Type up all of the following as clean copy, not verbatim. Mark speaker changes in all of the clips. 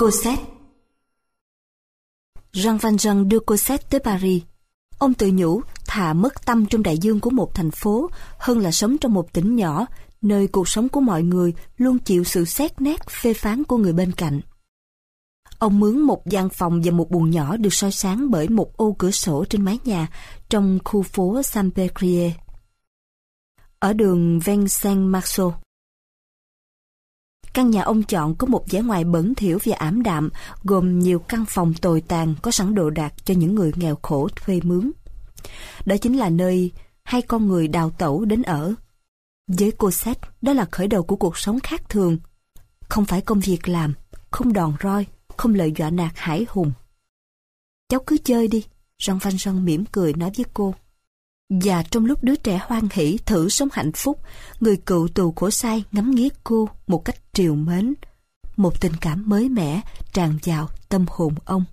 Speaker 1: Cosette. Jean Valjean đưa Cosette tới Paris. Ông tự nhủ thà mất tâm trong đại dương của một thành phố hơn là sống trong một tỉnh nhỏ, nơi cuộc sống của mọi người luôn chịu sự xét nét phê phán của người bên cạnh. Ông mướn một gian phòng và một buồng nhỏ được soi sáng bởi một ô cửa sổ trên mái nhà trong khu phố Saint-Pétrier, ở đường Vincennes-Marceau. Căn nhà ông chọn có một vẻ ngoài bẩn thỉu và ảm đạm, gồm nhiều căn phòng tồi tàn có sẵn đồ đạc cho những người nghèo khổ thuê mướn. Đó chính là nơi hai con người đào tẩu đến ở. Với Cosette, đó là khởi đầu của cuộc sống khác thường. Không phải công việc làm, không đòn roi, không lời dọa nạt hãi hùng. Cháu cứ chơi đi, Jean Valjean mỉm cười nói với cô. Và trong lúc đứa trẻ hoan hỉ thử sống hạnh phúc, người cựu tù khổ sai ngắm nghía cô một cách trìu mến. Một tình cảm mới mẻ tràn vào tâm hồn ông.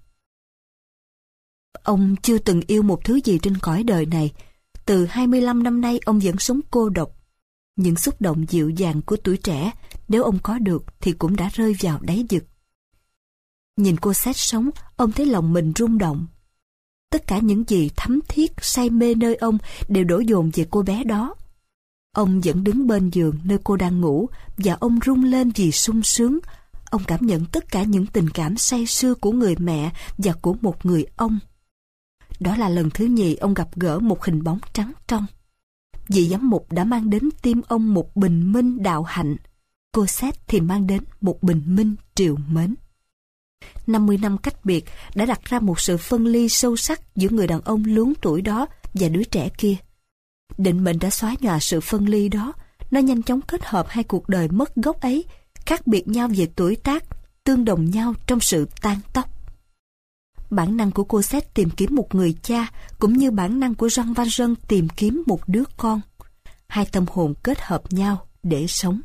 Speaker 1: Ông chưa từng yêu một thứ gì trên cõi đời này. Từ 25 năm nay ông vẫn sống cô độc. Những xúc động dịu dàng của tuổi trẻ, nếu ông có được thì cũng đã rơi vào đáy vực. Nhìn cô Cosette sống, ông thấy lòng mình rung động. Tất cả những gì thấm thiết, say mê nơi ông đều đổ dồn về cô bé đó. Ông vẫn đứng bên giường nơi cô đang ngủ, và ông rung lên vì sung sướng. Ông cảm nhận tất cả những tình cảm say sưa của người mẹ và của một người ông. Đó là lần thứ nhì ông gặp gỡ một hình bóng trắng trong. Vị giám mục đã mang đến tim ông một bình minh đạo hạnh. Cô Cosette thì mang đến một bình minh trìu mến. 50 năm cách biệt đã đặt ra một sự phân ly sâu sắc giữa người đàn ông luống tuổi đó và đứa trẻ kia. Định mệnh đã xóa nhòa sự phân ly đó. Nó nhanh chóng kết hợp hai cuộc đời mất gốc ấy, khác biệt nhau về tuổi tác, tương đồng nhau trong sự tan tóc. Bản năng của cô Cosette tìm kiếm một người cha, cũng như bản năng của Jean Valjean tìm kiếm một đứa con. Hai tâm hồn kết hợp nhau để sống.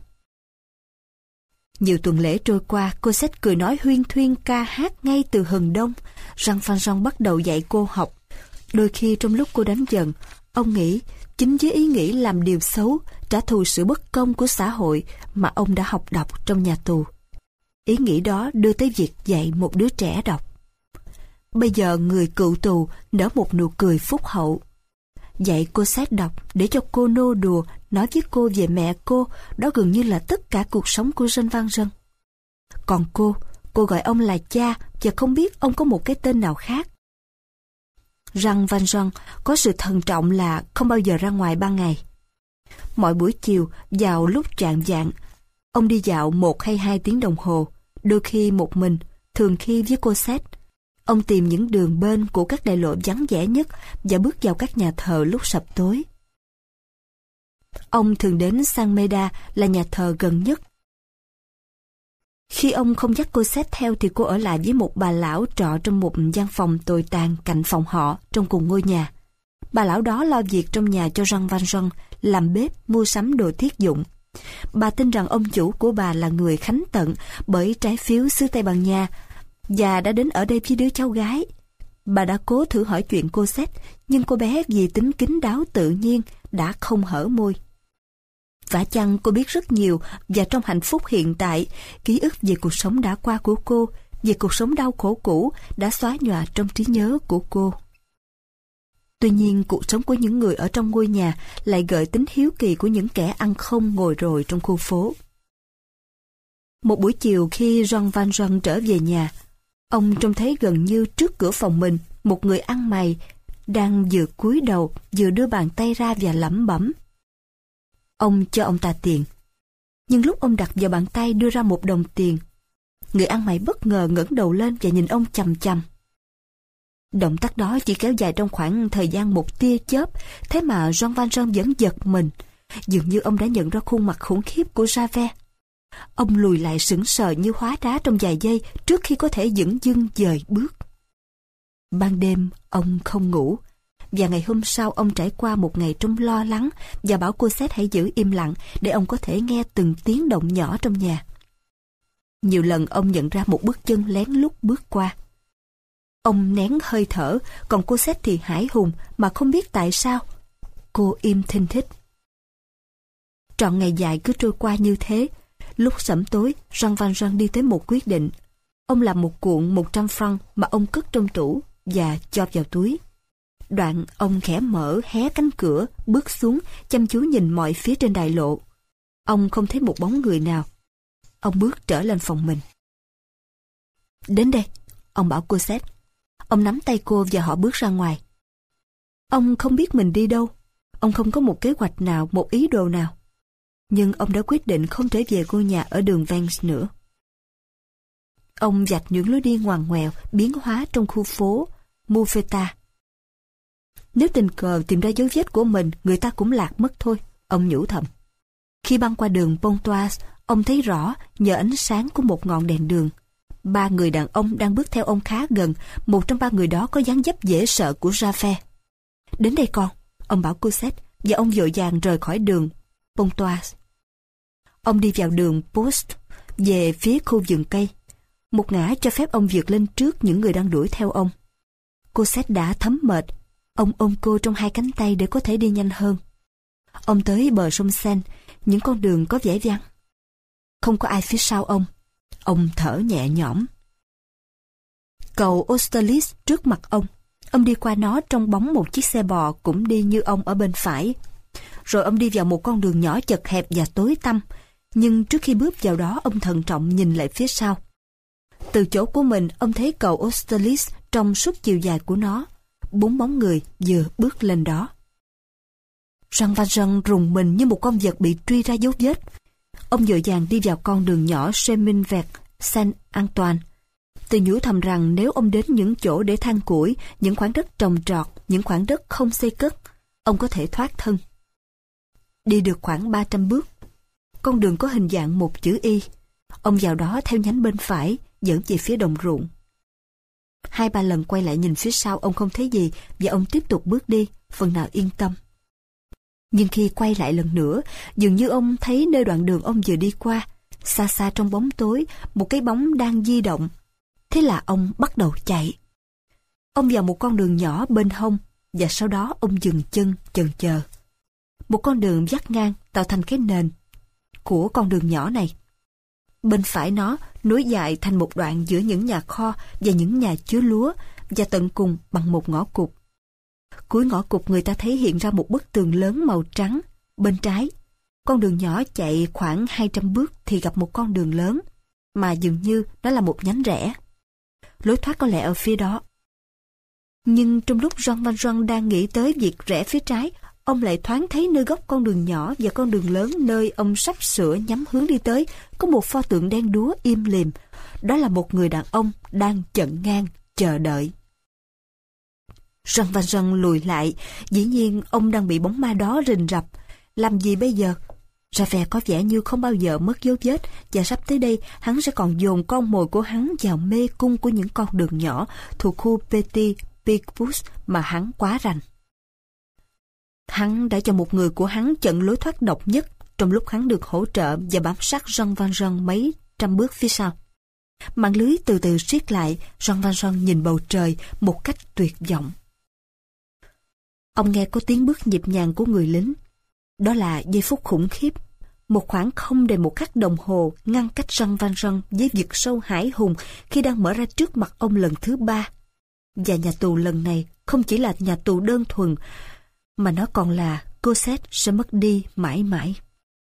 Speaker 1: Nhiều tuần lễ trôi qua, cô Cosette cười nói huyên thuyên ca hát ngay từ hừng đông. Jean Valjean bắt đầu dạy cô học. Đôi khi trong lúc cô đánh dần, ông nghĩ chính với ý nghĩ làm điều xấu, trả thù sự bất công của xã hội mà ông đã học đọc trong nhà tù. Ý nghĩ đó đưa tới việc dạy một đứa trẻ đọc. Bây giờ người cựu tù nở một nụ cười phúc hậu. Dạy cô Cosette đọc để cho cô nô đùa, nói với cô về mẹ cô, đó gần như là tất cả cuộc sống của Jean Valjean. Còn cô gọi ông là cha và không biết ông có một cái tên nào khác. Jean Valjean có sự thận trọng là không bao giờ ra ngoài ban ngày. Mọi buổi chiều vào lúc rạng vạng, ông đi dạo 1 hay 2 tiếng đồng hồ, đôi khi một mình, thường khi với cô Cosette. Ông tìm những đường bên của các đại lộ vắng vẻ nhất và bước vào các nhà thờ lúc sập tối. Ông thường đến Saint-Médard là nhà thờ gần nhất. Khi ông không dắt cô Cosette theo thì cô ở lại với một bà lão trọ trong một gian phòng tồi tàn cạnh phòng họ trong cùng ngôi nhà. Bà lão đó lo việc trong nhà cho Jean Valjean, làm bếp, mua sắm đồ thiết dụng. Bà tin rằng ông chủ của bà là người khánh tận bởi trái phiếu xứ Tây Ban Nha và đã đến ở đây với đứa cháu gái. Bà đã cố thử hỏi chuyện cô Cosette, nhưng cô bé vì tính kín đáo tự nhiên đã không hở môi. Vả chăng cô biết rất nhiều, và trong hạnh phúc hiện tại, ký ức về cuộc sống đã qua của cô, về cuộc sống đau khổ cũ đã xóa nhòa trong trí nhớ của cô. Tuy nhiên, cuộc sống của những người ở trong ngôi nhà lại gợi tính hiếu kỳ của những kẻ ăn không ngồi rồi trong khu phố. Một buổi chiều khi Jean Valjean trở về nhà, ông trông thấy gần như trước cửa phòng mình một người ăn mày đang vừa cúi đầu vừa đưa bàn tay ra và lẩm bẩm. Ông cho ông ta tiền. Nhưng lúc ông đặt vào bàn tay đưa ra 1 đồng tiền, người ăn mày bất ngờ ngẩng đầu lên và nhìn ông chằm chằm. Động tác đó chỉ kéo dài trong khoảng thời gian một tia chớp, thế mà Jean Valjean vẫn giật mình. Dường như ông đã nhận ra khuôn mặt khủng khiếp của Javert. Ông lùi lại sững sờ như hóa đá trong vài giây trước khi có thể dửng dưng dời bước. Ban đêm ông không ngủ, và ngày hôm sau ông trải qua một ngày trong lo lắng và bảo cô Cosette hãy giữ im lặng để ông có thể nghe từng tiếng động nhỏ trong nhà. Nhiều lần ông nhận ra một bước chân lén lút bước qua. Ông nén hơi thở, còn cô Cosette thì hãi hùng mà không biết tại sao. Cô im thinh thích. Trọn ngày dài cứ trôi qua như thế. Lúc sẩm tối, Jean Valjean đi tới một quyết định. Ông làm một cuộn 100 franc mà ông cất trong tủ và cho vào túi. Đoạn ông khẽ mở hé cánh cửa, bước xuống, chăm chú nhìn mọi phía trên đại lộ. Ông không thấy một bóng người nào. Ông bước trở lên phòng mình. Đến đây, ông bảo Cosette. Ông nắm tay cô và họ bước ra ngoài. Ông không biết mình đi đâu. Ông không có một kế hoạch nào, một ý đồ nào. Nhưng ông đã quyết định không trở về ngôi nhà ở đường Vence nữa. Ông vạch những lối đi ngoằn ngoèo, biến hóa trong khu phố Mouffetard. Nếu tình cờ tìm ra dấu vết của mình, người ta cũng lạc mất thôi, ông nhủ thầm. Khi băng qua đường Pontoise, ông thấy rõ nhờ ánh sáng của một ngọn đèn đường. 3 người đàn ông đang bước theo ông khá gần, một trong 3 người đó có dáng dấp dễ sợ của Japhet. Đến đây con, ông bảo Cosette, và ông vội vàng rời khỏi đường Pontoise. Ông đi vào đường Post, về phía khu vườn cây. Một ngã cho phép ông vượt lên trước những người đang đuổi theo ông. Cosette đã thấm mệt. Ông ôm cô trong 2 cánh tay để có thể đi nhanh hơn. Ông tới bờ sông Seine, những con đường có vẻ vắng. Không có ai phía sau ông. Ông thở nhẹ nhõm. Cầu Austerlitz trước mặt ông. Ông đi qua nó trong bóng một chiếc xe bò cũng đi như ông ở bên phải. Rồi ông đi vào một con đường nhỏ chật hẹp và tối tăm. Nhưng trước khi bước vào đó, ông thận trọng nhìn lại phía sau. Từ chỗ của mình, ông thấy cầu Austerlitz trong suốt chiều dài của nó. 4 bóng người vừa bước lên đó. Jean Valjean rùng mình như một con vật bị truy ra dấu vết. Ông vội vàng đi vào con đường nhỏ chemin vert Saint-Antoine. Tự nhủ thầm rằng nếu ông đến những chỗ để than củi, những khoảng đất trồng trọt, những khoảng đất không xây cất, ông có thể thoát thân. Đi được khoảng 300 bước, con đường có hình dạng một chữ Y. Ông vào đó theo nhánh bên phải, dẫn về phía đồng ruộng. 2-3 lần quay lại nhìn phía sau, ông không thấy gì và ông tiếp tục bước đi, phần nào yên tâm. Nhưng khi quay lại lần nữa, dường như ông thấy nơi đoạn đường ông vừa đi qua, xa xa trong bóng tối, một cái bóng đang di động. Thế là ông bắt đầu chạy. Ông vào một con đường nhỏ bên hông, và sau đó ông dừng chân chần chờ. Một con đường vắt ngang tạo thành cái nền của con đường nhỏ này. Bên phải nó nối dài thành một đoạn giữa những nhà kho và những nhà chứa lúa, và tận cùng bằng một ngõ cụt. Cuối ngõ cụt người ta thấy hiện ra một bức tường lớn màu trắng. Bên trái, con đường nhỏ chạy khoảng 200 bước thì gặp một con đường lớn, mà dường như đó là một nhánh rẽ. Lối thoát có lẽ ở phía đó. Nhưng trong lúc Jean Valjean đang nghĩ tới việc rẽ phía trái, ông lại thoáng thấy nơi góc con đường nhỏ và con đường lớn nơi ông sắp sửa nhắm hướng đi tới có một pho tượng đen đúa im lìm. Đó là một người đàn ông đang chận ngang chờ đợi. Jean Valjean lùi lại. Dĩ nhiên ông đang bị bóng ma đó rình rập. Làm gì bây giờ? Javert có vẻ như không bao giờ mất dấu vết, và sắp tới đây hắn sẽ còn dồn con mồi của hắn vào mê cung của những con đường nhỏ thuộc khu Petit Picpus mà hắn quá rành. Hắn đã cho một người của hắn chặn lối thoát độc nhất trong lúc hắn được hỗ trợ và bám sát Jean Valjean mấy trăm bước phía sau. Màn lưới từ từ siết lại. Jean Valjean nhìn bầu trời một cách tuyệt vọng. Ông nghe có tiếng bước nhịp nhàng của người lính. Đó là giây phút khủng khiếp. Một khoảng không đầy một khắc đồng hồ ngăn cách Jean Valjean với vực sâu hải hùng khi đang mở ra trước mặt ông lần thứ 3. Và nhà tù lần này không chỉ là nhà tù đơn thuần, mà nó còn là Cosette sẽ mất đi mãi mãi.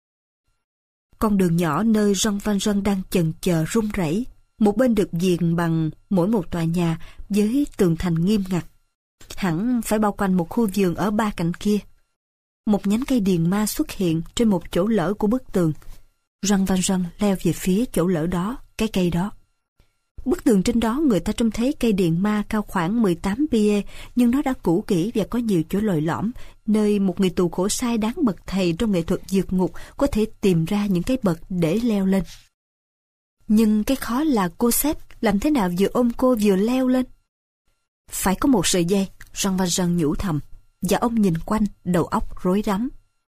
Speaker 1: Con đường nhỏ nơi Jean Valjean đang chần chờ rung rẩy. Một bên được viền bằng mỗi một tòa nhà với tường thành nghiêm ngặt. Hẳn phải bao quanh một khu vườn ở 3 cạnh kia. Một nhánh cây điền ma xuất hiện trên một chỗ lở của bức tường. Jean Valjean leo về phía chỗ lở đó, cái cây đó. Bức tường trên đó người ta trông thấy cây điền ma cao khoảng 18 pied, nhưng nó đã cũ kỹ và có nhiều chỗ lồi lõm, nơi một người tù khổ sai đáng bậc thầy trong nghệ thuật vượt ngục có thể tìm ra những cái bậc để leo lên. Nhưng cái khó là Cosette làm thế nào vừa ôm cô vừa leo lên. Phải có một sợi dây, Jean Valjean nhủ thầm, và ông nhìn quanh, đầu óc rối rắm.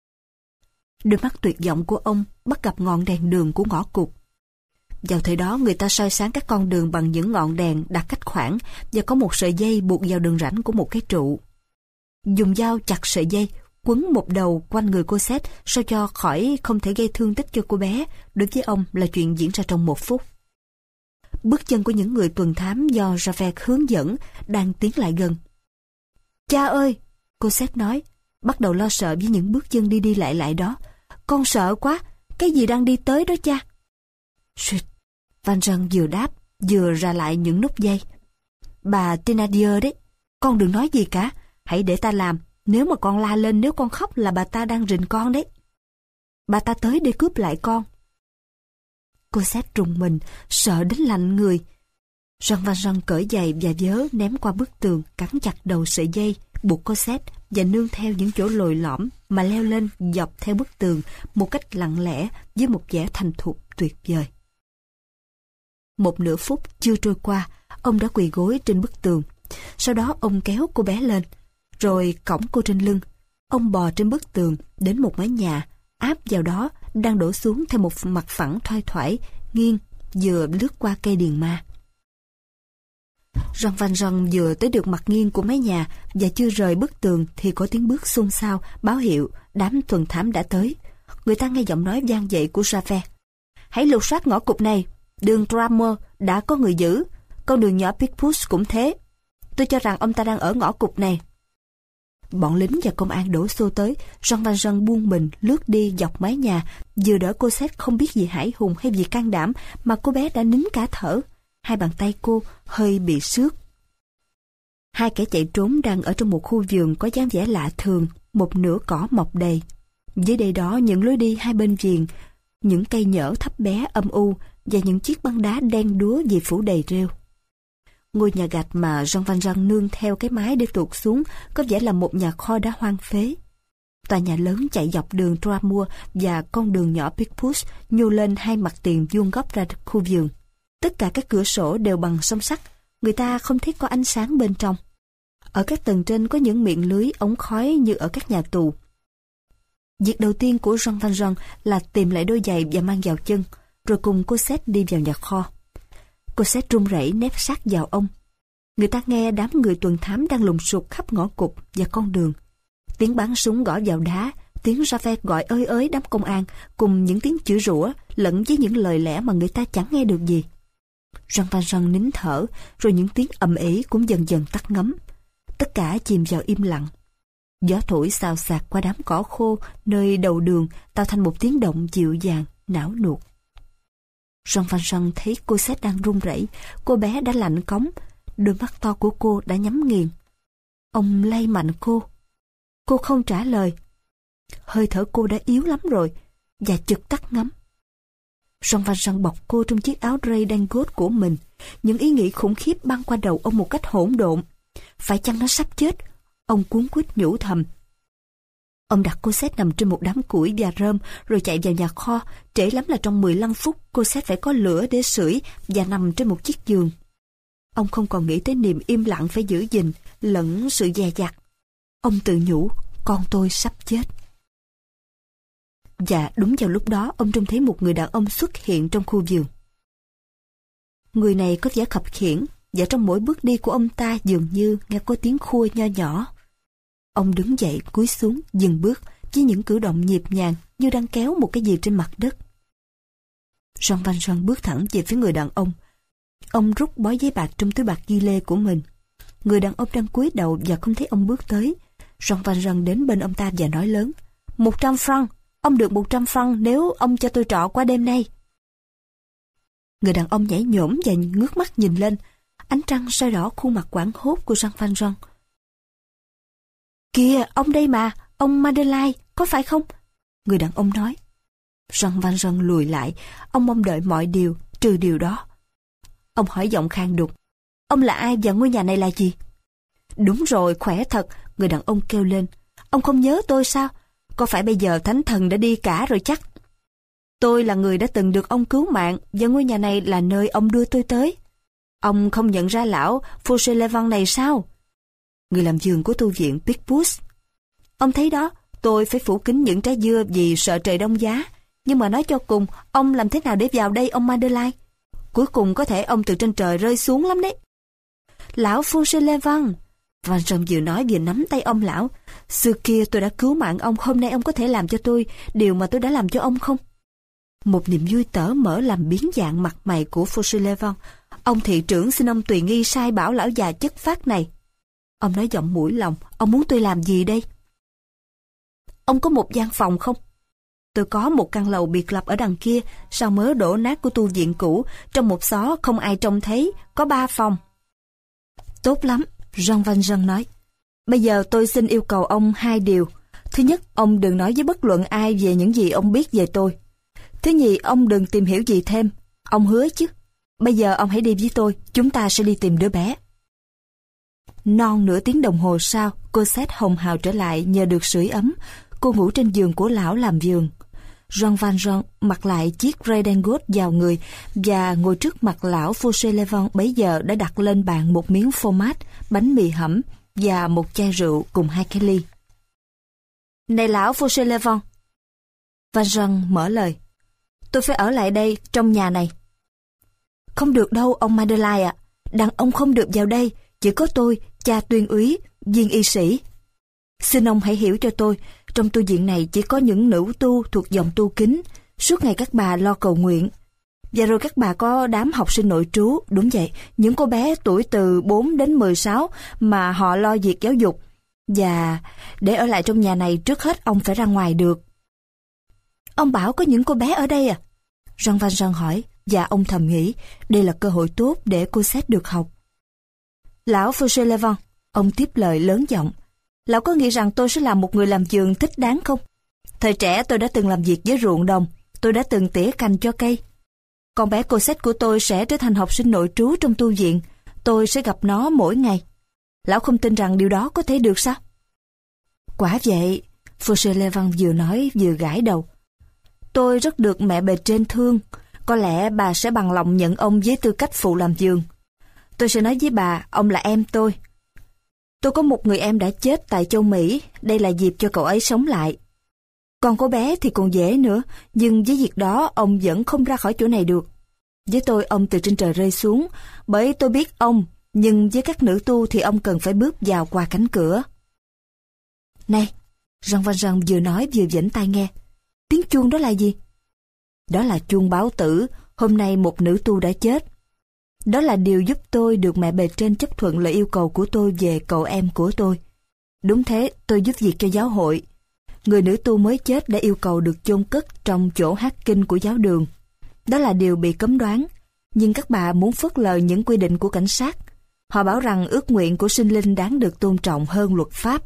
Speaker 1: Đôi mắt tuyệt vọng của ông bắt gặp ngọn đèn đường của ngõ cụt. Vào thời đó người ta soi sáng các con đường bằng những ngọn đèn đặt cách khoảng, và có một sợi dây buộc vào đường rãnh của một cái trụ. Dùng dao chặt sợi dây, quấn một đầu quanh người Cosette sao cho khỏi không thể gây thương tích cho cô bé. Đối với ông là chuyện diễn ra trong 1 phút. bước chân của những người tuần thám do Javert hướng dẫn đang tiến lại gần. Cha ơi, Cosette nói, bắt đầu lo sợ với những bước chân đi đi lại lại đó. Con sợ quá, cái gì đang đi tới đó cha? Suýt, Valjean vừa đáp, vừa ra lại những nút dây. Bà Thénardier đấy, con đừng nói gì cả, hãy để ta làm. Nếu mà con la lên, nếu con khóc là bà ta đang rình con đấy. Bà ta tới để cướp lại con. Cosette rùng mình, sợ đến lạnh người. Jean Valjean cởi giày và vớ ném qua bức tường, cắn chặt đầu sợi dây, buộc Cosette và nương theo những chỗ lồi lõm mà leo lên dọc theo bức tường một cách lặng lẽ với một vẻ thành thục tuyệt vời. Một nửa phút chưa trôi qua, ông đã quỳ gối trên bức tường. Sau đó ông kéo cô bé lên, rồi cõng cô trên lưng. Ông bò trên bức tường đến một mái nhà, áp vào đó đang đổ xuống theo một mặt phẳng thoai thoải, nghiêng, vừa lướt qua cây điền ma. Jean Valjean vừa tới được mặt nghiêng của mái nhà và chưa rời bức tường thì có tiếng bước xôn xao báo hiệu đám tuần thám đã tới. Người ta nghe giọng nói vang dậy của Javert. Hãy lục soát ngõ cụt này, đường Tramor đã có người giữ, con đường nhỏ Picpus cũng thế. Tôi cho rằng ông ta đang ở ngõ cụt này. Bọn lính và công an đổ xô tới. Jean Valjean buông mình lướt đi dọc mái nhà, vừa đỡ Cosette không biết gì hãi hùng hay gì can đảm mà cô bé đã nín cả thở. Hai bàn tay cô hơi bị xước. Hai kẻ chạy trốn đang ở trong một khu vườn có dáng vẻ lạ thường, một nửa cỏ mọc đầy. Dưới đây đó những lối đi hai bên vườn, những cây nhỡ thấp bé âm u và những chiếc băng đá đen đúa vì phủ đầy rêu. Ngôi nhà gạch mà Jean Valjean nương theo cái mái để tuột xuống có vẻ là một nhà kho đã hoang phế. Tòa nhà lớn chạy dọc đường Tramor và con đường nhỏ Picpus nhô lên hai mặt tiền vuông góc ra khu vườn. Tất cả các cửa sổ đều bằng song sắt, người ta không thấy có ánh sáng bên trong. Ở các tầng trên có những miệng lưới ống khói như ở các nhà tù. Việc đầu tiên của Jean Valjean là tìm lại đôi giày và mang vào chân, rồi cùng Cosette đi vào nhà kho. Cosette run rẩy nép sát vào ông. Người ta nghe đám người tuần thám đang lùng sục khắp ngõ cụt và con đường. Tiếng bắn súng gõ vào đá, tiếng Javert gọi ới ới đám công an, cùng những tiếng chửi rủa lẫn với những lời lẽ mà người ta chẳng nghe được gì. Jean Valjean nín thở, rồi những tiếng ầm ĩ cũng dần dần tắt ngấm. Tất cả chìm vào im lặng. Gió thổi xào xạc qua đám cỏ khô nơi đầu đường tạo thành một tiếng động dịu dàng, não nuột. Jean Valjean thấy Cosette đang run rẩy, cô bé đã lạnh cóng, đôi mắt to của cô đã nhắm nghiền. Ông lay mạnh cô. Cô không trả lời. Hơi thở cô đã yếu lắm rồi và chực tắt ngấm. Jean Valjean bọc cô trong chiếc áo ray đan gốt của mình. Những ý nghĩ khủng khiếp băng qua đầu ông một cách hỗn độn. Phải chăng nó sắp chết? Ông cuống quýt nhủ thầm. Ông đặt Cosette nằm trên một đám củi và rơm rồi chạy vào nhà kho. Trễ lắm là trong 15 phút Cosette phải có lửa để sưởi và nằm trên một chiếc giường. Ông không còn nghĩ tới niềm im lặng phải giữ gìn lẫn sự dè dặt. Ông tự nhủ, con tôi sắp chết. Và đúng vào lúc đó ông trông thấy một người đàn ông xuất hiện trong khu vườn. Người này có vẻ khập khiễng, và trong mỗi bước đi của ông ta dường như nghe có tiếng khua nho nhỏ. Ông đứng dậy cúi xuống dừng bước với những cử động nhịp nhàng như đang kéo một cái gì trên mặt đất. Jean Valjean bước thẳng về phía người đàn ông. Ông rút bó giấy bạc trong túi bạc ghi lê của mình. Người đàn ông đang cúi đầu và không thấy ông bước tới. Jean Valjean đến bên ông ta và nói lớn: 100 francs, ông được 100 francs nếu ông cho tôi trọ qua đêm nay. Người đàn ông nhảy nhổm và ngước mắt nhìn lên. Ánh trăng soi đỏ khuôn mặt hoảng hốt của Jean Valjean. Kìa, ông đây mà, ông Madeleine, có phải không? Người đàn ông nói. Jean Valjean lùi lại, ông mong đợi mọi điều, trừ điều đó. Ông hỏi giọng khàn đục: Ông là ai và ngôi nhà này là gì? Đúng rồi, khỏe thật, người đàn ông kêu lên. Ông không nhớ tôi sao? Có phải bây giờ thánh thần đã đi cả rồi chắc? Tôi là người đã từng được ông cứu mạng và ngôi nhà này là nơi ông đưa tôi tới. Ông không nhận ra lão Fauchelevent này sao? Người làm vườn của tu viện Picpus. Ông thấy đó, tôi phải phủ kín những trái dưa vì sợ trời đông giá. Nhưng mà nói cho cùng, ông làm thế nào để vào đây ông Madeleine? Cuối cùng có thể ông từ trên trời rơi xuống lắm đấy. Lão Fauchelevent. Valjean vừa nói vừa nắm tay ông lão. Xưa kia tôi đã cứu mạng ông, hôm nay ông có thể làm cho tôi điều mà tôi đã làm cho ông không? Một niềm vui tở mở làm biến dạng mặt mày của Fauchelevent. Ông thị trưởng xin ông tùy nghi sai bảo lão già chất phác này. Ông nói giọng mũi lòng, ông muốn tôi làm gì đây? Ông có một gian phòng không? Tôi có một căn lầu biệt lập ở đằng kia, sau mớ đổ nát của tu viện cũ, trong một xó không ai trông thấy, có 3 phòng. Tốt lắm, Jean Valjean nói. Bây giờ tôi xin yêu cầu ông 2 điều. Thứ nhất, ông đừng nói với bất luận ai về những gì ông biết về tôi. Thứ nhì, ông đừng tìm hiểu gì thêm. Ông hứa chứ? Bây giờ ông hãy đi với tôi, chúng ta sẽ đi tìm đứa bé. Non nửa tiếng đồng hồ sau, Cosette hồng hào trở lại nhờ được sưởi ấm. Cô ngủ trên giường của lão làm giường. Jean Valjean mặc lại chiếc redingot vào người và ngồi trước mặt lão Fauchelevent bấy giờ đã đặt lên bàn một miếng phô mát, bánh mì hẩm và một chai rượu cùng 2 cái ly. Này lão Fauchelevent, Valjean mở lời. Tôi phải ở lại đây, trong nhà này. Không được đâu, ông Madeleine ạ. Đàn ông không được vào đây, chỉ có tôi, cha tuyên úy, viên y sĩ. Xin ông hãy hiểu cho tôi, trong tu viện này chỉ có những nữ tu thuộc dòng tu kính, suốt ngày các bà lo cầu nguyện. Và rồi các bà có đám học sinh nội trú, đúng vậy, những cô bé tuổi từ 4 đến 16 mà họ lo việc giáo dục. Và để ở lại trong nhà này trước hết ông phải ra ngoài được. Ông bảo có những cô bé ở đây à? Jean Valjean hỏi, và ông thầm nghĩ đây là cơ hội tốt để Cosette được học. Lão Fauchelevent, ông tiếp lời lớn giọng. Lão có nghĩ rằng tôi sẽ là một người làm vườn thích đáng không? Thời trẻ tôi đã từng làm việc với ruộng đồng, tôi đã từng tỉa cành cho cây. Con bé Cosette của tôi sẽ trở thành học sinh nội trú trong tu viện, tôi sẽ gặp nó mỗi ngày. Lão không tin rằng điều đó có thể được sao? Quả vậy, Fauchelevent vừa nói vừa gãi đầu. Tôi rất được mẹ bề trên thương, có lẽ bà sẽ bằng lòng nhận ông với tư cách phụ làm vườn. Tôi sẽ nói với bà, ông là em tôi. Tôi có một người em đã chết tại châu Mỹ, đây là dịp cho cậu ấy sống lại. Còn cô bé thì còn dễ nữa, nhưng với việc đó ông vẫn không ra khỏi chỗ này được. Với tôi ông từ trên trời rơi xuống, bởi tôi biết ông, nhưng với các nữ tu thì ông cần phải bước vào qua cánh cửa. Này, Jean Valjean vừa nói vừa vểnh tai nghe. Tiếng chuông đó là gì? Đó là chuông báo tử, hôm nay một nữ tu đã chết. Đó là điều giúp tôi được mẹ bề trên chấp thuận lời yêu cầu của tôi về cậu em của tôi. Đúng thế, tôi giúp việc cho giáo hội. Người nữ tu mới chết đã yêu cầu được chôn cất trong chỗ hát kinh của giáo đường. Đó là điều bị cấm đoán, nhưng các bà muốn phớt lờ những quy định của cảnh sát. Họ bảo rằng ước nguyện của sinh linh đáng được tôn trọng hơn luật pháp.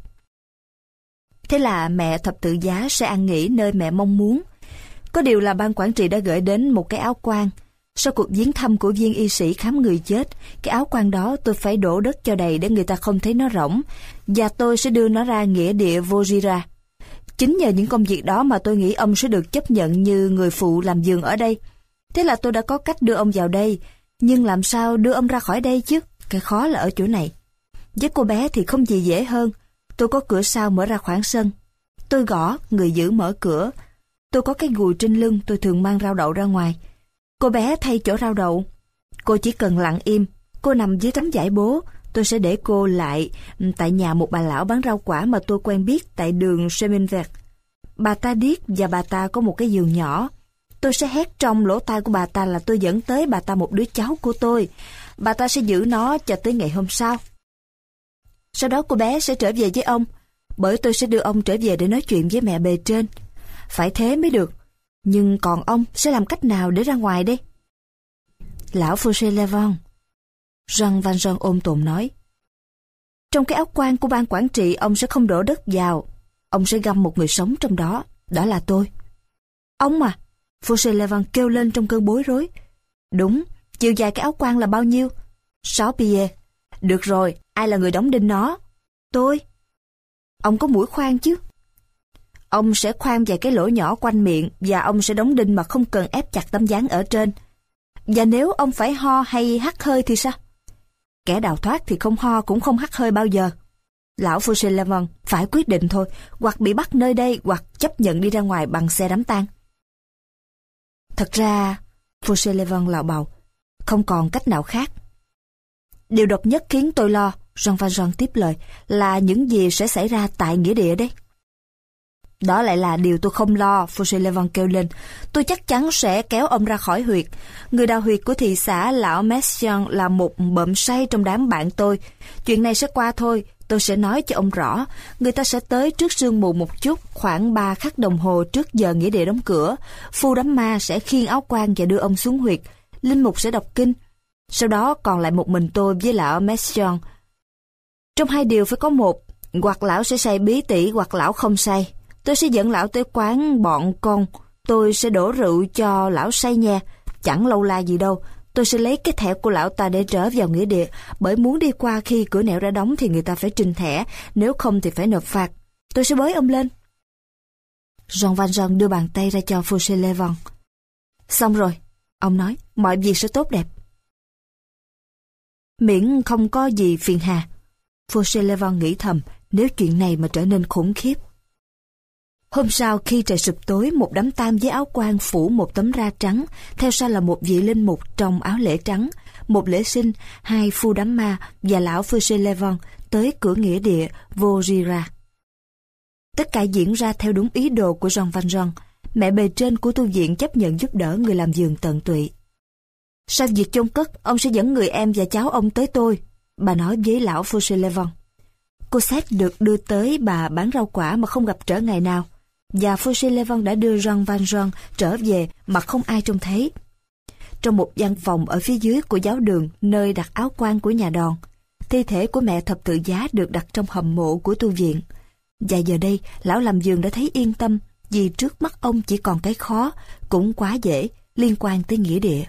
Speaker 1: Thế là mẹ thập tự giá sẽ an nghỉ nơi mẹ mong muốn. Có điều là ban quản trị đã gửi đến một cái áo quan. Sau cuộc viếng thăm của viên y sĩ khám người chết, cái áo quan đó tôi phải đổ đất cho đầy để người ta không thấy nó rỗng, và tôi sẽ đưa nó ra nghĩa địa Vaugirard. Chính nhờ những công việc đó mà tôi nghĩ ông sẽ được chấp nhận như người phụ làm vườn ở đây. Thế là tôi đã có cách đưa ông vào đây, nhưng làm sao đưa ông ra khỏi đây chứ? Cái khó là ở chỗ này. Với cô bé thì không gì dễ hơn. Tôi có cửa sau mở ra khoảng sân. Tôi gõ, người giữ mở cửa. Tôi có cái gùi trên lưng, tôi thường mang rau đậu ra ngoài. Cô bé thay chỗ rau đậu. Cô chỉ cần lặng im. Cô nằm dưới tấm vải bố. Tôi sẽ để cô lại tại nhà một bà lão bán rau quả mà tôi quen biết tại đường Chemin Vert. Bà ta điếc và bà ta có một cái giường nhỏ. Tôi sẽ hét trong lỗ tai của bà ta là tôi dẫn tới bà ta một đứa cháu của tôi. Bà ta sẽ giữ nó cho tới ngày hôm sau. Sau đó cô bé sẽ trở về với ông, bởi tôi sẽ đưa ông trở về để nói chuyện với mẹ bề trên. Phải thế mới được. Nhưng còn ông sẽ làm cách nào để ra ngoài đây? Lão Fauchelevent, Jean Valjean ôm tồn nói. Trong cái áo quan của ban quản trị ông sẽ không đổ đất vào. Ông sẽ găm một người sống trong đó. Đó là tôi. Ông à? Fauchelevent kêu lên trong cơn bối rối. Đúng, chiều dài cái áo quan là bao nhiêu? 6 pied. Được rồi, ai là người đóng đinh nó? Tôi. Ông có mũi khoan chứ? Ông sẽ khoan vài cái lỗ nhỏ quanh miệng và ông sẽ đóng đinh mà không cần ép chặt tấm dáng ở trên. Và nếu ông phải ho hay hắt hơi thì sao? Kẻ đào thoát thì không ho cũng không hắt hơi bao giờ. Lão Fauchelevent phải quyết định thôi, hoặc bị bắt nơi đây hoặc chấp nhận đi ra ngoài bằng xe đám tang. Thật ra, Fauchelevent lạo bào, không còn cách nào khác. Điều độc nhất khiến tôi lo, Jean Valjean tiếp lời, là những gì sẽ xảy ra tại nghĩa địa đây. Đó lại là điều tôi không lo, Fauchelevent kêu lên. Tôi chắc chắn sẽ kéo ông ra khỏi huyệt. Người đào huyệt của thị xã lão Messiaen là một bợm say trong đám bạn tôi. Chuyện này sẽ qua thôi, tôi sẽ nói cho ông rõ. Người ta sẽ tới trước sương mù một chút, khoảng 3 khắc đồng hồ trước giờ nghĩa địa đóng cửa. Phu đám ma sẽ khiêng áo quan và đưa ông xuống huyệt. Linh mục sẽ đọc kinh. Sau đó còn lại một mình tôi với lão Messiaen. Trong hai điều phải có một, hoặc lão sẽ say bí tỉ hoặc lão không say. Tôi sẽ dẫn lão tới quán bọn con. Tôi sẽ đổ rượu cho lão say nha. Chẳng lâu la gì đâu. Tôi sẽ lấy cái thẻ của lão ta để trở vào nghĩa địa. Bởi muốn đi qua khi cửa nẻo đã đóng thì người ta phải trình thẻ. Nếu không thì phải nộp phạt. Tôi sẽ bới ông lên. Jean Valjean đưa bàn tay ra cho Fauchelevent. Xong rồi, ông nói. Mọi việc sẽ tốt đẹp. Miễn không có gì phiền hà. Fauchelevent nghĩ thầm. Nếu chuyện này mà trở nên khủng khiếp. Hôm sau khi trời sụp tối, một đám tang với áo quan phủ một tấm ra trắng, theo sau là một vị linh mục trong áo lễ trắng, một lễ sinh, 2 phu đám ma và lão Fauchelevent tới cửa nghĩa địa Vaugirard. Tất cả diễn ra theo đúng ý đồ của Jean Valjean. Mẹ bề trên của tu viện chấp nhận giúp đỡ người làm giường tận tụy. Sau việc chôn cất, ông sẽ dẫn người em và cháu ông tới tôi, bà nói với lão Fauchelevent. Cosette được đưa tới bà bán rau quả mà không gặp trở ngại nào, và Fauchelevent đã đưa Jean Valjean trở về mà không ai trông thấy. Trong một gian phòng ở phía dưới của giáo đường nơi đặt áo quan của nhà đòn, thi thể của mẹ thập tự giá được đặt trong hầm mộ của tu viện. Và giờ đây, lão làm giường đã thấy yên tâm vì trước mắt ông chỉ còn cái khó, cũng quá dễ, liên quan tới nghĩa địa.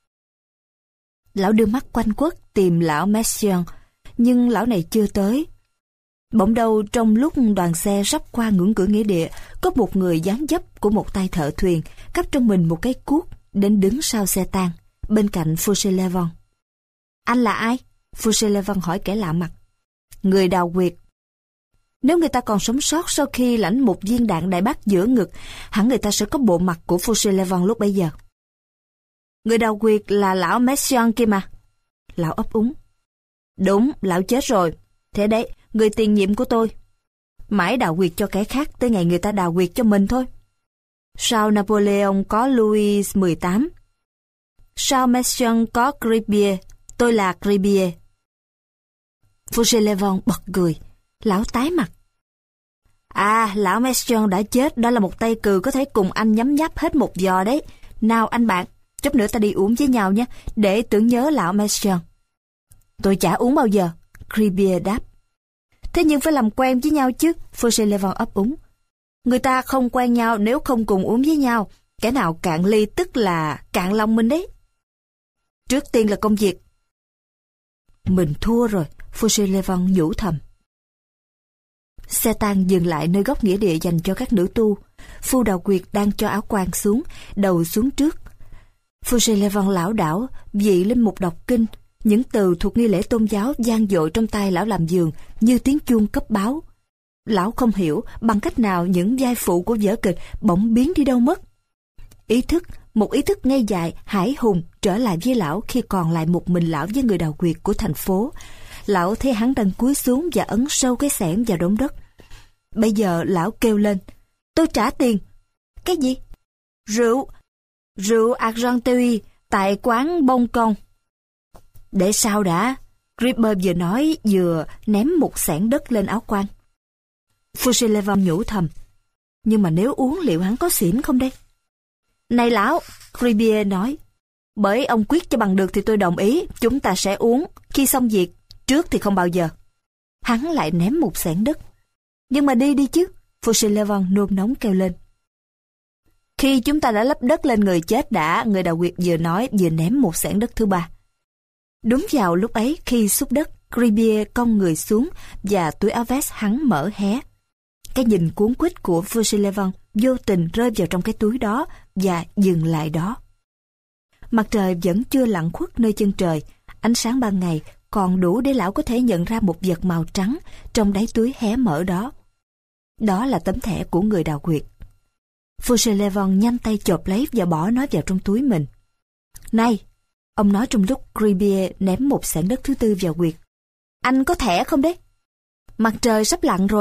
Speaker 1: Lão đưa mắt quanh quất tìm lão Messiaen, nhưng lão này chưa tới. Bỗng đâu trong lúc đoàn xe sắp qua ngưỡng cửa nghĩa địa, có một người dáng dấp của một tay thợ thuyền, cắp trong mình một cái cuốc, đến đứng sau xe tang, bên cạnh Fauchelevent. Anh là ai? Fauchelevent hỏi kẻ lạ mặt. Người đào huyệt. Nếu người ta còn sống sót sau khi lãnh một viên đạn đại bác giữa ngực, hẳn người ta sẽ có bộ mặt của Fauchelevent lúc bấy giờ. Người đào huyệt là lão Messiaen kia mà. Lão ấp úng. Đúng, lão chết rồi. Thế đấy, người tiền nhiệm của tôi. Mãi đào huyệt cho kẻ khác tới ngày người ta đào huyệt cho mình thôi. Sao Napoleon có Louis XVIII? Sao Messiaen có Gribier? Tôi là Gribier. Fauchelevent bật cười. Lão tái mặt. À, lão Messiaen đã chết, đó là một tay cừ có thể cùng anh nhấm nháp hết một giò đấy. Nào anh bạn, chút nữa ta đi uống với nhau nhé, để tưởng nhớ lão Messiaen. Tôi chả uống bao giờ, Gribier đáp. Thế nhưng phải làm quen với nhau chứ, Fauchelevent ấp úng. Người ta không quen nhau nếu không cùng uống với nhau. Kẻ nào cạn ly tức là cạn lòng mình đấy. Trước tiên là công việc. Mình thua rồi, Fauchelevent nhủ thầm. Xe tang dừng lại nơi góc nghĩa địa dành cho các nữ tu. Phu đào huyệt đang cho áo quan xuống, đầu xuống trước. Fauchelevent lảo đảo, vị linh mục đọc kinh. Những từ thuộc nghi lễ tôn giáo vang dội trong tai lão làm giường như tiếng chuông cấp báo. Lão không hiểu bằng cách nào những vai phụ của vở kịch bỗng biến đi đâu mất. Một ý thức ngây dại, hải hùng trở lại với lão khi còn lại một mình lão với người đào huyệt của thành phố. Lão thấy hắn đang cúi xuống và ấn sâu cái xẻng vào đống đất. Bây giờ lão kêu lên. Tôi trả tiền. Cái gì? Rượu Argenteuil tại quán Bon Con. Để sao đã? Gripper vừa nói vừa ném một xẻng đất lên áo quan. Fauchelevent nhủ thầm. Nhưng mà nếu uống liệu hắn có xỉn không đây? Này lão, Gribier nói. Bởi ông quyết cho bằng được thì tôi đồng ý. Chúng ta sẽ uống. Khi xong việc, trước thì không bao giờ. Hắn lại ném một xẻng đất. Nhưng mà đi chứ, Fauchelevent nôn nóng kêu lên. Khi chúng ta đã lấp đất lên người chết đã, người đào huyệt vừa nói vừa ném một xẻng đất thứ ba. Đúng vào lúc ấy, khi xúc đất, Gribier cong người xuống và túi áo vest hắn mở hé. Cái nhìn cuốn quýt của Fauchelevent vô tình rơi vào trong cái túi đó và dừng lại đó. Mặt trời vẫn chưa lặn khuất nơi chân trời, ánh sáng ban ngày còn đủ để lão có thể nhận ra một vật màu trắng trong đáy túi hé mở đó. Đó là tấm thẻ của người đào huyệt. Fauchelevent nhanh tay chộp lấy và bỏ nó vào trong túi mình. Này, ông nói trong lúc Gribier ném một xẻng đất thứ tư vào huyệt. Anh có thẻ không đấy? Mặt trời sắp lặn rồi,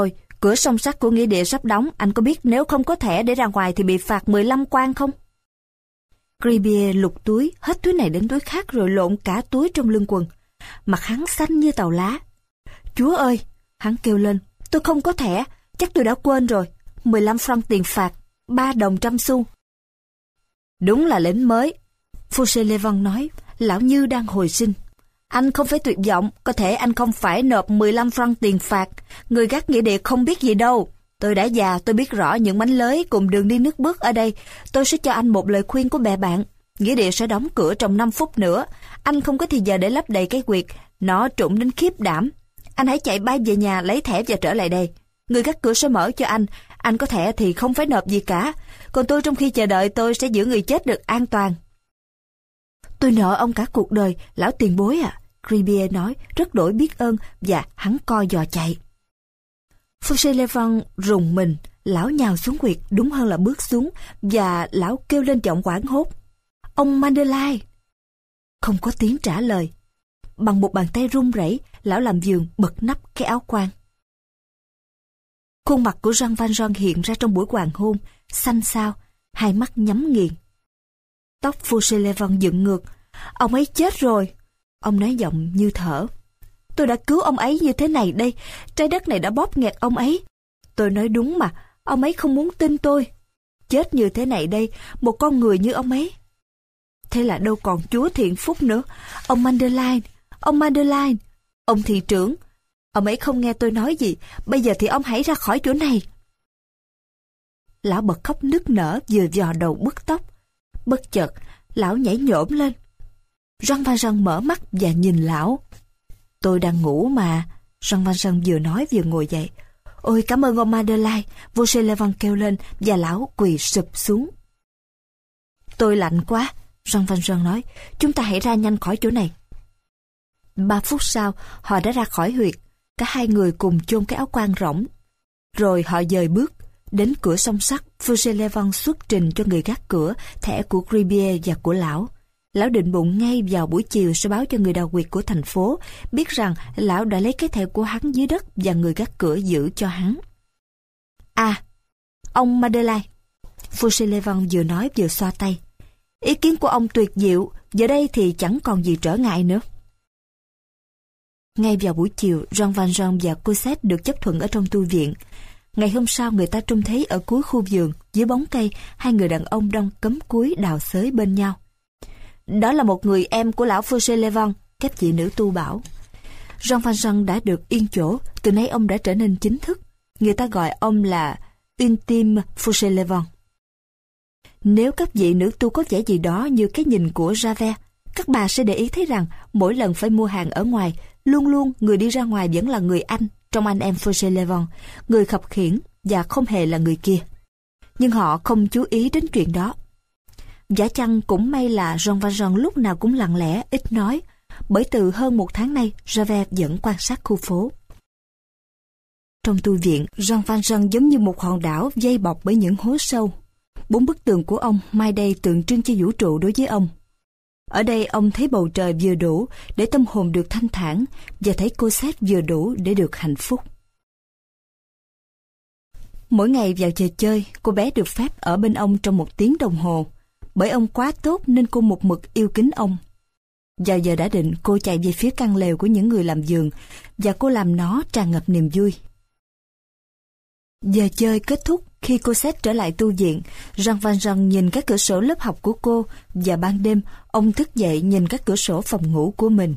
Speaker 1: Cửa song sắt của nghĩa địa sắp đóng, anh có biết nếu không có thẻ để ra ngoài thì bị phạt 15 quan không? Gribier lục túi, hết túi này đến túi khác rồi lộn cả túi trong lưng quần. Mặt hắn xanh như tàu lá. Chúa ơi! Hắn kêu lên, tôi không có thẻ, chắc tôi đã quên rồi. 15 franc tiền phạt, 3 đồng trăm xu. Đúng là lính mới. Fauchelevent nói, lão như đang hồi sinh. Anh không phải tuyệt vọng, có thể anh không phải nộp 15 franc tiền phạt. Người gác nghĩa địa không biết gì đâu. Tôi đã già, tôi biết rõ những mánh lới cùng đường đi nước bước ở đây. Tôi sẽ cho anh một lời khuyên của bè bạn. Nghĩa địa sẽ đóng cửa trong 5 phút nữa. Anh không có thì giờ để lấp đầy cái quyệt. Nó trũng đến khiếp đảm. Anh hãy chạy bay về nhà lấy thẻ và trở lại đây. Người gác cửa sẽ mở cho anh có thẻ thì không phải nộp gì cả. Còn tôi trong khi chờ đợi tôi sẽ giữ người chết được an toàn. Tôi nợ ông cả cuộc đời, lão tiền bối à, Gribier nói, rất đổi biết ơn và hắn co giò chạy. Fauchelevent rùng mình, lão nhào xuống quyệt, đúng hơn là bước xuống, và lão kêu lên giọng hoảng hốt. Ông Madeleine! Không có tiếng trả lời. Bằng một bàn tay run rẩy, lão làm vườn bật nắp cái áo quan. Khuôn mặt của Jean Valjean hiện ra trong buổi hoàng hôn, xanh xao, hai mắt nhắm nghiền. Tóc Fauchelevent dựng ngược. Ông ấy chết rồi. Ông nói giọng như thở. Tôi đã cứu ông ấy như thế này đây. Trái đất này đã bóp nghẹt ông ấy. Tôi nói đúng mà. Ông ấy không muốn tin tôi. Chết như thế này đây. Một con người như ông ấy. Thế là đâu còn Chúa thiện phúc nữa. Ông Madeleine. Ông Madeleine. Ông thị trưởng. Ông ấy không nghe tôi nói gì. Bây giờ thì ông hãy ra khỏi chỗ này. Lão bật khóc nức nở, vừa vò đầu bứt tóc. Bất chợt, lão nhảy nhổm lên. Jean Valjean mở mắt và nhìn lão. Tôi đang ngủ mà. Jean Valjean vừa nói vừa ngồi dậy. Ôi cảm ơn ông Madeleine, Fauchelevent kêu lên và lão quỳ sụp xuống. Tôi lạnh quá, Jean Valjean nói. Chúng ta hãy ra nhanh khỏi chỗ này. 3 phút sau, họ đã ra khỏi huyệt. Cả hai người cùng chôn cái áo quan rỗng. Rồi họ dời bước. Đến cửa song sắt, Fauchelevent xuất trình cho người gác cửa thẻ của Gribier và của lão. Lão định bụng ngay vào buổi chiều sẽ báo cho người đào huyệt của thành phố biết rằng lão đã lấy cái thẻ của hắn dưới đất và người gác cửa giữ cho hắn. À, ông Madeleine, Fauchelevent vừa nói vừa xoa tay. Ý kiến của ông tuyệt diệu, giờ đây thì chẳng còn gì trở ngại nữa. Ngay vào buổi chiều, Jean Valjean và Cosette được chấp thuận ở trong tu viện. Ngày hôm sau người ta trông thấy ở cuối khu vườn, dưới bóng cây, hai người đàn ông đang cắm cúi đào xới bên nhau. Đó là một người em của lão Fauchelevent, các vị nữ tu bảo. Jean Valjean đã được yên chỗ, từ nay ông đã trở nên chính thức. Người ta gọi ông là Ultime Fauchelevent. Nếu các vị nữ tu có vẻ gì đó như cái nhìn của Javert, các bà sẽ để ý thấy rằng mỗi lần phải mua hàng ở ngoài, luôn luôn người đi ra ngoài vẫn là người anh trong anh em Fauchelevent, người khập khiễng và không hề là người kia. Nhưng họ không chú ý đến chuyện đó. Giả chăng cũng may là Jean Valjean lúc nào cũng lặng lẽ, ít nói, bởi từ hơn 1 tháng nay, Javert vẫn quan sát khu phố. Trong tu viện, Jean Valjean giống như một hòn đảo dây bọc bởi những hố sâu. 4 bức tường của ông mai đây tượng trưng cho vũ trụ đối với ông. Ở đây ông thấy bầu trời vừa đủ để tâm hồn được thanh thản và thấy Cosette vừa đủ để được hạnh phúc. Mỗi ngày vào giờ chơi, cô bé được phép ở bên ông trong 1 tiếng đồng hồ. Bởi ông quá tốt nên cô một mực yêu kính ông. Vào giờ đã định, cô chạy về phía căn lều của những người làm vườn và cô làm nó tràn ngập niềm vui. Giờ chơi kết thúc, khi Cosette trở lại tu viện, Jean Valjean nhìn các cửa sổ lớp học của cô và ban đêm ông thức dậy nhìn các cửa sổ phòng ngủ của mình.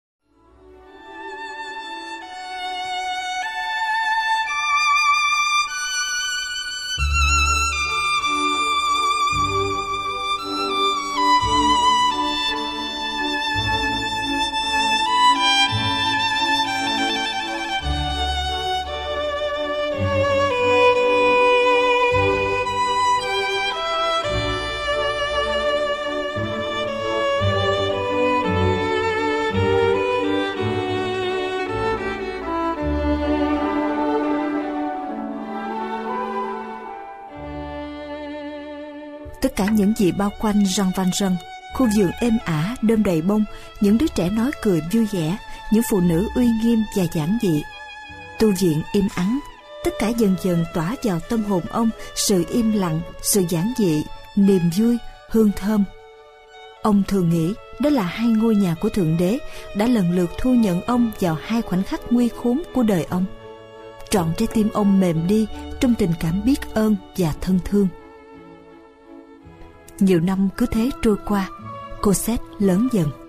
Speaker 1: Tất cả những gì bao quanh Jean Valjean, khu vườn êm ả, đơm đầy bông, những đứa trẻ nói cười vui vẻ, những phụ nữ uy nghiêm và giản dị. Tu viện im ắng, Tất cả dần dần tỏa vào tâm hồn ông sự im lặng, sự giản dị, niềm vui, hương thơm. Ông thường nghĩ đó là hai ngôi nhà của Thượng Đế đã lần lượt thu nhận ông vào hai khoảnh khắc nguy khốn của đời ông. Trọn trái tim ông mềm đi trong tình cảm biết ơn và thân thương. Nhiều năm cứ thế trôi qua, Cosette lớn dần.